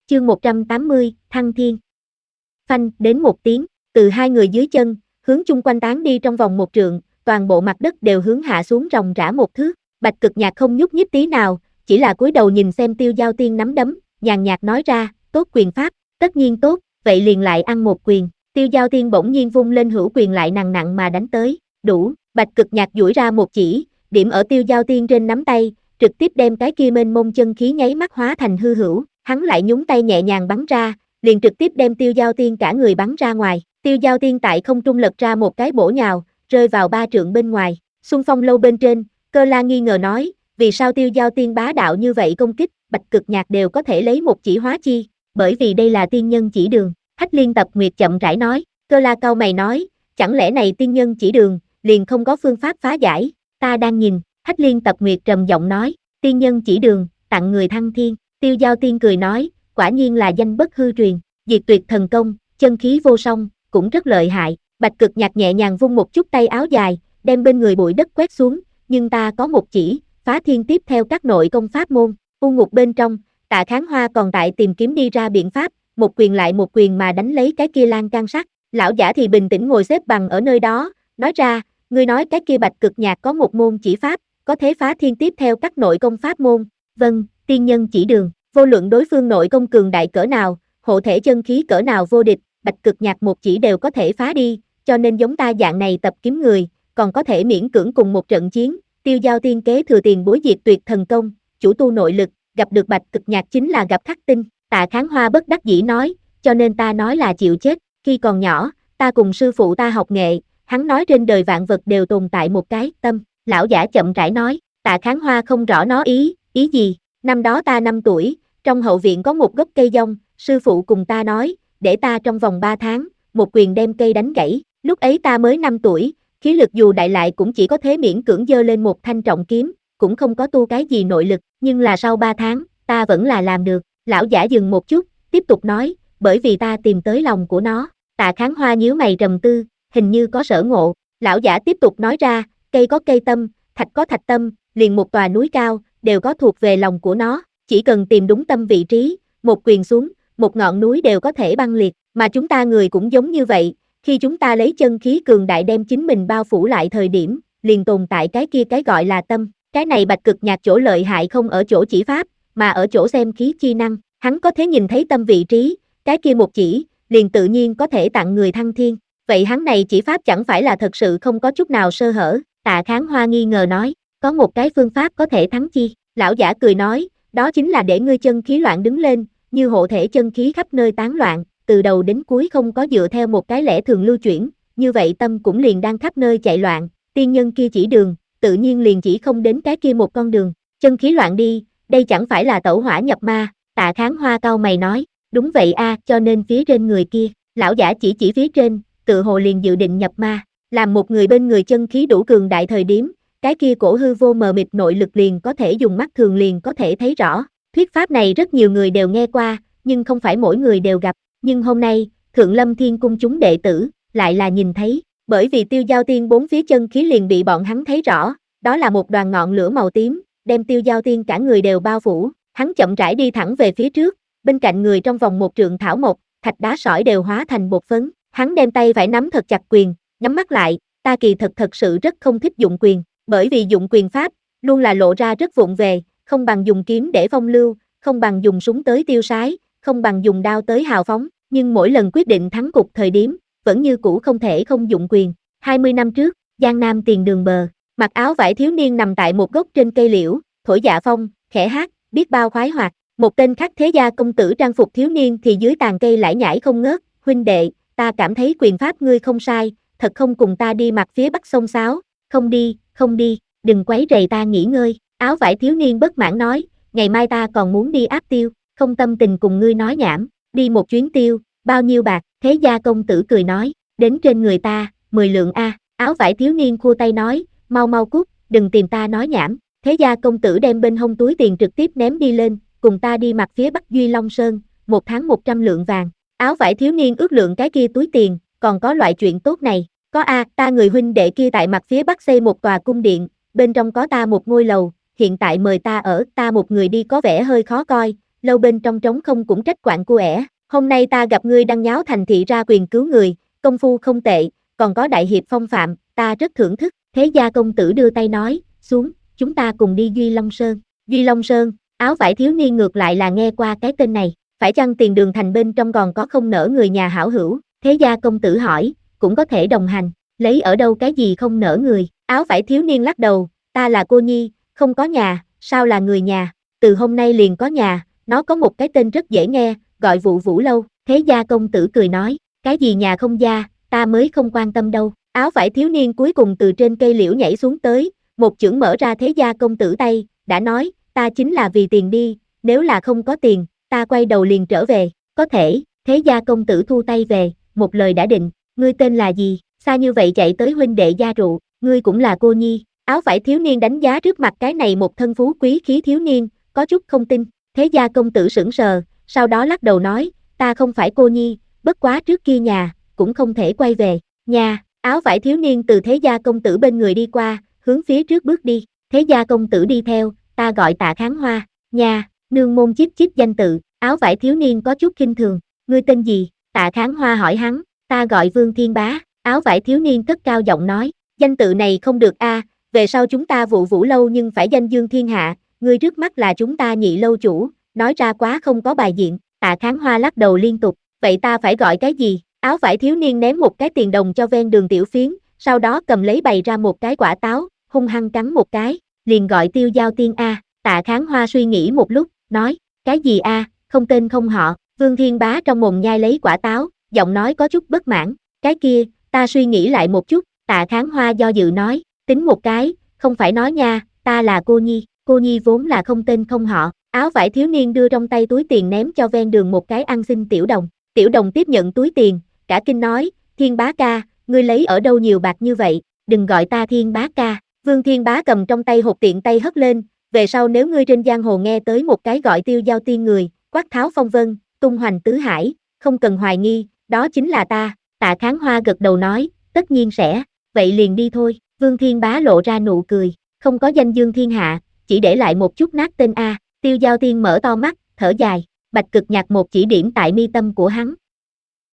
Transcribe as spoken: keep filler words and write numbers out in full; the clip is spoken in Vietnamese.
Chương một trăm tám mươi, Thăng Thiên. Phanh, đến một tiếng, từ hai người dưới chân, hướng chung quanh tán đi trong vòng một trượng, toàn bộ mặt đất đều hướng hạ xuống ròng rã một thước. Bạch Cực Nhạc không nhúc nhích tí nào, chỉ là cúi đầu nhìn xem Tiêu Giao Tiên nắm đấm, nhàn nhạt nói ra, tốt quyền pháp, tất nhiên tốt, vậy liền lại ăn một quyền. Tiêu Giao Tiên bỗng nhiên vung lên hữu quyền lại nặng nặng mà đánh tới, đủ. Bạch Cực Nhạc duỗi ra một chỉ, điểm ở Tiêu Giao Tiên trên nắm tay, trực tiếp đem cái kia mênh mông chân khí nháy mắt hóa thành hư hữu, hắn lại nhúng tay nhẹ nhàng bắn ra, liền trực tiếp đem Tiêu Giao Tiên cả người bắn ra ngoài. Tiêu Giao Tiên tại không trung lật ra một cái bổ nhào, rơi vào ba trượng bên ngoài. Xuân Phong lâu bên trên, Cơ La nghi ngờ nói, vì sao Tiêu Giao Tiên bá đạo như vậy công kích, Bạch Cực Nhạc đều có thể lấy một chỉ hóa chi, bởi vì đây là tiên nhân chỉ đường. Hách Liên Tập Nguyệt chậm rãi nói. Cơ La cau mày nói, chẳng lẽ này tiên nhân chỉ đường, liền không có phương pháp phá giải, ta đang nhìn. Hách Liên Tập Nguyệt trầm giọng nói, tiên nhân chỉ đường, tặng người thăng thiên. Tiêu Giao Tiên cười nói, quả nhiên là danh bất hư truyền, diệt tuyệt thần công, chân khí vô song, cũng rất lợi hại. Bạch Cực Nhạc nhẹ nhàng vung một chút tay áo dài, đem bên người bụi đất quét xuống, nhưng ta có một chỉ, phá thiên tiếp theo các nội công pháp môn. U ngục bên trong, Tạ Kháng Hoa còn tại tìm kiếm đi ra biện pháp, một quyền lại một quyền mà đánh lấy cái kia lan can sắt. Lão giả thì bình tĩnh ngồi xếp bằng ở nơi đó, nói ra, ngươi nói cái kia Bạch Cực Nhạc có một môn chỉ pháp, có thể phá thiên tiếp theo các nội công pháp môn. Vâng, tiên nhân chỉ đường, vô luận đối phương nội công cường đại cỡ nào, hộ thể chân khí cỡ nào vô địch, Bạch Cực Nhạc một chỉ đều có thể phá đi, cho nên giống ta dạng này tập kiếm người, còn có thể miễn cưỡng cùng một trận chiến. Tiêu Giao Tiên kế thừa tiền bối diệt tuyệt thần công, chủ tu nội lực, gặp được Bạch Cực Nhạc chính là gặp khắc tinh. Tạ Kháng Hoa bất đắc dĩ nói, cho nên ta nói là chịu chết. Khi còn nhỏ, ta cùng sư phụ ta học nghệ, hắn nói trên đời vạn vật đều tồn tại một cái tâm. Lão giả chậm rãi nói. Tạ Kháng Hoa không rõ nó ý, ý gì. Năm đó ta năm tuổi, trong hậu viện có một gốc cây dông, sư phụ cùng ta nói, để ta trong vòng ba tháng, một quyền đem cây đánh gãy. Lúc ấy ta mới năm tuổi, khí lực dù đại lại cũng chỉ có thế miễn cưỡng giơ lên một thanh trọng kiếm, cũng không có tu cái gì nội lực, nhưng là sau ba tháng, ta vẫn là làm được. Lão giả dừng một chút, tiếp tục nói, bởi vì ta tìm tới lòng của nó. Tạ Kháng Hoa nhíu mày trầm tư, hình như có sở ngộ. Lão giả tiếp tục nói ra, cây có cây tâm, thạch có thạch tâm, liền một tòa núi cao, đều có thuộc về lòng của nó, chỉ cần tìm đúng tâm vị trí, một quyền xuống, một ngọn núi đều có thể băng liệt, mà chúng ta người cũng giống như vậy, khi chúng ta lấy chân khí cường đại đem chính mình bao phủ lại thời điểm, liền tồn tại cái kia cái gọi là tâm. Cái này Bạch Cực Nhạc chỗ lợi hại không ở chỗ chỉ pháp, mà ở chỗ xem khí chi năng, hắn có thể nhìn thấy tâm vị trí, cái kia một chỉ, liền tự nhiên có thể tặng người thăng thiên. Vậy hắn này chỉ pháp chẳng phải là thật sự không có chút nào sơ hở? Tạ Kháng Hoa nghi ngờ nói, có một cái phương pháp có thể thắng chi. Lão giả cười nói, đó chính là để ngươi chân khí loạn đứng lên, như hộ thể chân khí khắp nơi tán loạn, từ đầu đến cuối không có dựa theo một cái lẽ thường lưu chuyển, như vậy tâm cũng liền đang khắp nơi chạy loạn, tiên nhân kia chỉ đường, tự nhiên liền chỉ không đến cái kia một con đường, chân khí loạn đi, đây chẳng phải là tẩu hỏa nhập ma. Tạ Kháng Hoa cau mày nói, đúng vậy a, cho nên phía trên người kia, lão giả chỉ chỉ phía trên, tự hồ liền dự định nhập ma, làm một người bên người chân khí đủ cường đại thời điểm, cái kia cổ hư vô mờ mịt nội lực liền có thể dùng mắt thường liền có thể thấy rõ. Thuyết pháp này rất nhiều người đều nghe qua, nhưng không phải mỗi người đều gặp, nhưng hôm nay, Thượng Lâm Thiên Cung chúng đệ tử, lại là nhìn thấy, bởi vì Tiêu Giao Tiên bốn phía chân khí liền bị bọn hắn thấy rõ, đó là một đoàn ngọn lửa màu tím, đem Tiêu Giao Tiên cả người đều bao phủ, hắn chậm rãi đi thẳng về phía trước, bên cạnh người trong vòng một trượng thảo mộc, thạch đá sỏi đều hóa thành bột phấn, hắn đem tay phải nắm thật chặt quyền, nhắm mắt lại, ta kỳ thật thật sự rất không thích dụng quyền, bởi vì dụng quyền pháp, luôn là lộ ra rất vụng về, không bằng dùng kiếm để phong lưu, không bằng dùng súng tới tiêu sái, không bằng dùng đao tới hào phóng, nhưng mỗi lần quyết định thắng cục thời điểm, vẫn như cũ không thể không dụng quyền. hai mươi năm trước, Giang Nam tiền đường bờ, mặc áo vải thiếu niên nằm tại một gốc trên cây liễu, thổi dạ phong, khẽ hát, biết bao khoái hoạt. Một tên khác thế gia công tử trang phục thiếu niên thì dưới tàn cây lải nhải không ngớt, huynh đệ, ta cảm thấy quyền pháp ngươi không sai, thật không cùng ta đi mặt phía bắc sông Sáo, không đi, không đi, đừng quấy rầy ta nghỉ ngơi. Áo vải thiếu niên bất mãn nói, ngày mai ta còn muốn đi áp tiêu, không tâm tình cùng ngươi nói nhảm, đi một chuyến tiêu, bao nhiêu bạc? Thế gia công tử cười nói, đến trên người ta, mười lượng a. Áo vải thiếu niên khua tay nói, mau mau cút, đừng tìm ta nói nhảm. Thế gia công tử đem bên hông túi tiền trực tiếp ném đi lên, cùng ta đi mặt phía bắc Duy Long Sơn, một tháng một trăm lượng vàng. Áo vải thiếu niên ước lượng cái kia túi tiền, còn có loại chuyện tốt này, có a, ta người huynh đệ kia tại mặt phía bắc xây một tòa cung điện, bên trong có ta một ngôi lầu, hiện tại mời ta ở, ta một người đi có vẻ hơi khó coi, lâu bên trong trống không cũng trách quạng cô ẻ, hôm nay ta gặp ngươi đăng nháo thành thị ra quyền cứu người, công phu không tệ, còn có đại hiệp phong phạm, ta rất thưởng thức, Thế gia công tử đưa tay nói, xuống, chúng ta cùng đi Duy Long Sơn, Duy Long Sơn, áo vải thiếu niên ngược lại là nghe qua cái tên này, phải chăng Tiền Đường Thành bên trong còn có không nỡ người nhà hảo hữu, Thế gia công tử hỏi, cũng có thể đồng hành, lấy ở đâu cái gì không nỡ người, áo vải thiếu niên lắc đầu, ta là cô nhi, không có nhà, sao là người nhà, từ hôm nay liền có nhà, nó có một cái tên rất dễ nghe, gọi Vụ Vũ Lâu, Thế gia công tử cười nói, cái gì nhà không gia, ta mới không quan tâm đâu, áo vải thiếu niên cuối cùng từ trên cây liễu nhảy xuống tới, một chưởng mở ra Thế gia công tử tay, đã nói, ta chính là vì tiền đi, nếu là không có tiền, ta quay đầu liền trở về, có thể, Thế gia công tử thu tay về, một lời đã định, ngươi tên là gì, xa như vậy chạy tới huynh đệ gia rượu, ngươi cũng là cô nhi, áo vải thiếu niên đánh giá trước mặt cái này một thân phú quý khí thiếu niên, có chút không tin, Thế gia công tử sững sờ, sau đó lắc đầu nói, ta không phải cô nhi, bất quá trước kia nhà, cũng không thể quay về, nhà, áo vải thiếu niên từ Thế gia công tử bên người đi qua, hướng phía trước bước đi, Thế gia công tử đi theo, ta gọi Tạ Kháng Hoa, nhà, nương môn chíp chíp danh tự, áo vải thiếu niên có chút khinh thường, ngươi tên gì, Tạ Kháng Hoa hỏi hắn, ta gọi Vương Thiên Bá, áo vải thiếu niên cất cao giọng nói, danh tự này không được a, về sau chúng ta Vụ Vũ Lâu nhưng phải danh dương thiên hạ, ngươi trước mắt là chúng ta Nhị lâu chủ, nói ra quá không có bài diện, Tạ Kháng Hoa lắc đầu liên tục, vậy ta phải gọi cái gì, áo vải thiếu niên ném một cái tiền đồng cho ven đường tiểu phiến, sau đó cầm lấy bày ra một cái quả táo, hung hăng cắn một cái, liền gọi Tiêu Giao Tiên a, Tạ Kháng Hoa suy nghĩ một lúc, nói, cái gì a, không tên không họ, Vương Thiên Bá trong mồm nhai lấy quả táo, giọng nói có chút bất mãn, cái kia, ta suy nghĩ lại một chút, Tạ Kháng Hoa do dự nói, tính một cái, không phải nói nha, ta là cô nhi, cô nhi vốn là không tên không họ, áo vải thiếu niên đưa trong tay túi tiền ném cho ven đường một cái ăn xin tiểu đồng, tiểu đồng tiếp nhận túi tiền, cả kinh nói, Thiên Bá ca, ngươi lấy ở đâu nhiều bạc như vậy, đừng gọi ta Thiên Bá ca, Vương Thiên Bá cầm trong tay hột tiện tay hất lên, về sau nếu ngươi trên giang hồ nghe tới một cái gọi Tiêu Giao Tiên người, quát tháo phong vân, tung hoành tứ hải, không cần hoài nghi, đó chính là ta, Tạ Kháng Hoa gật đầu nói, tất nhiên sẽ, vậy liền đi thôi, Vương Thiên Bá lộ ra nụ cười, không có danh dương thiên hạ, chỉ để lại một chút nát tên A, Tiêu Giao Tiên mở to mắt, thở dài, Bạch Cực Nhạc một chỉ điểm tại mi tâm của hắn,